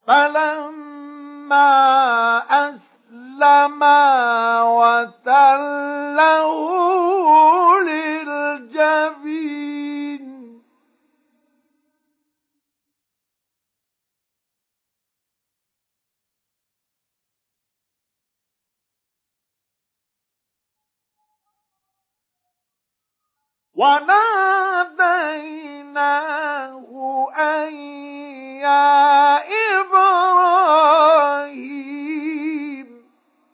فلما أسلما وتله للجبين وناديناه أن يا إبراهيم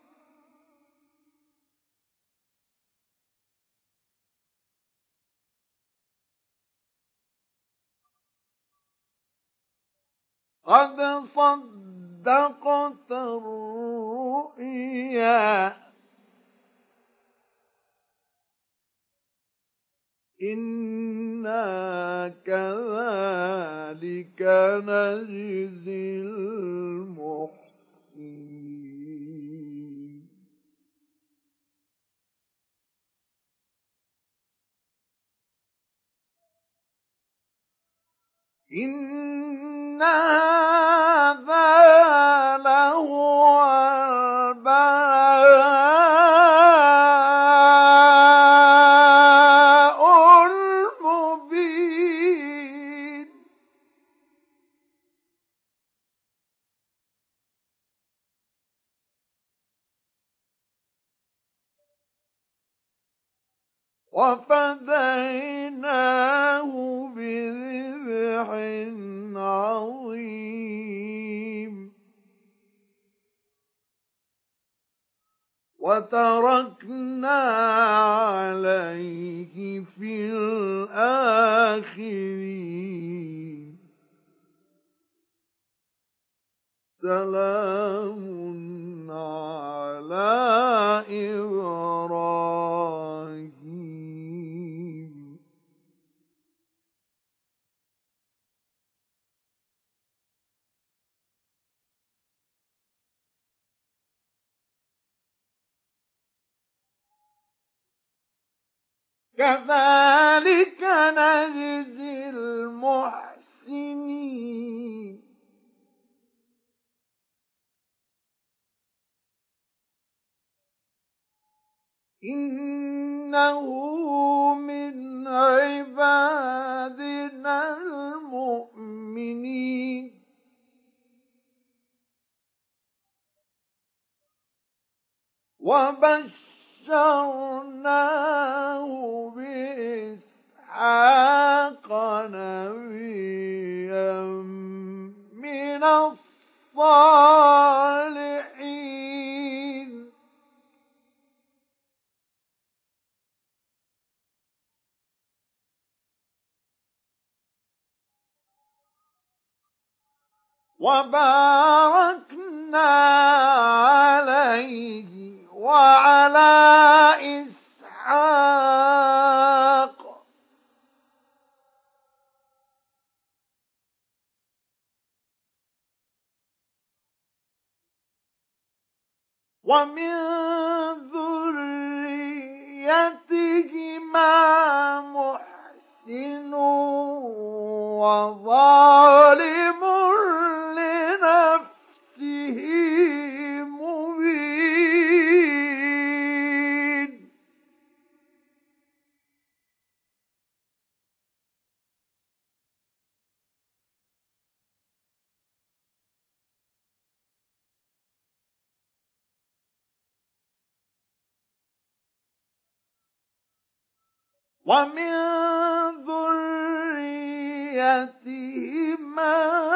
قد صدقت الرؤيا إنا كذلك نجزي المحسنين إن هذا لهو البلاء المبين وفديناه بذبح عظيم وتركنا عليه في الآخرين سلام على إبراهيم كذلك نجزي المحسنين إنه من عبادنا المؤمنين وبشرناه بإسحاق نبيا من الصالحين وباركنا عليه وعلى إسحاق ومن ذريتهما محسن وظالم لنفسه مبين ومن ذريتهما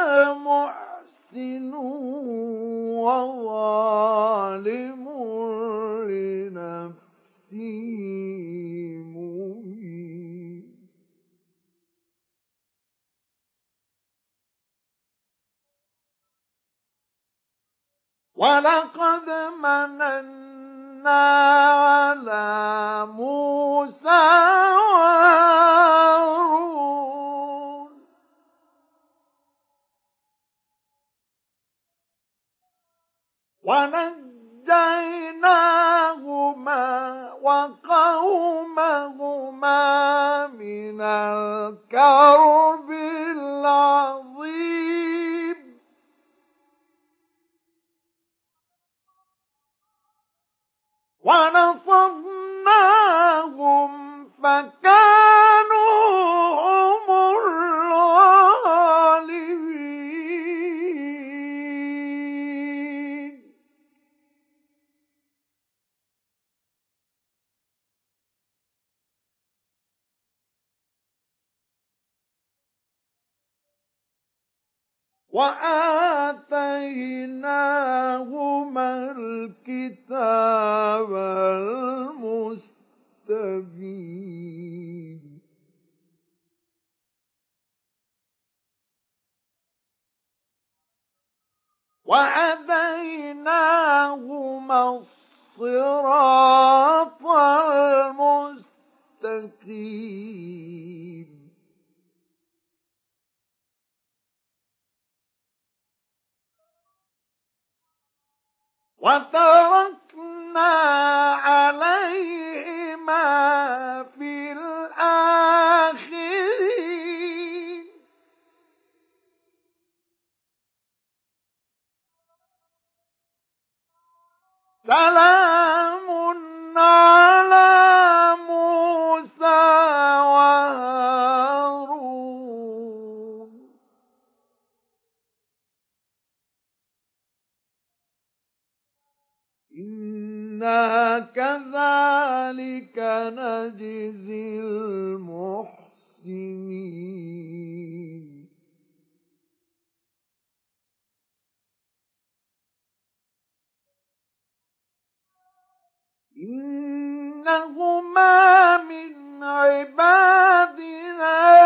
محسن وظالم لنفسه مبين ولقد مننا على موسى وهارون ونجيناهما وقومهما من الكرب العظيم ونصرناهم فكانوا هم الغالبين. وآتيناهما الكتاب المستبين. وهديناهما الصراط المستقيم. وتركنا عليهما في الآخرين. سلام على موسى وهارون. إنا كذلك نجزي المحسنين. إنهما من عبادنا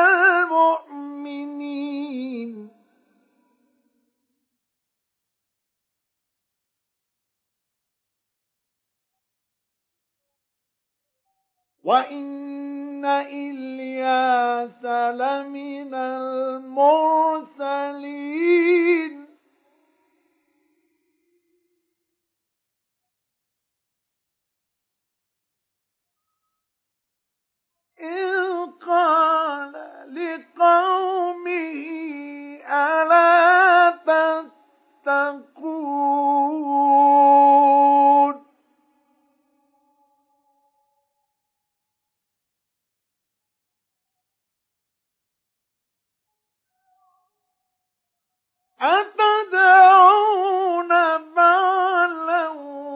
المؤمنين. وإن إلياس لمن المرسلين. إذ قال لقومه ألا تتقون. أتدعون بعلا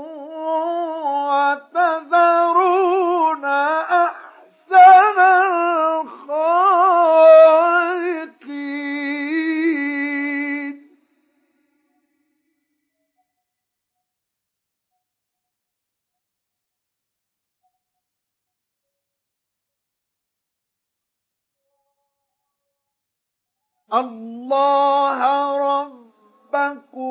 وتذرون أحسن الخالقين. الله ربكم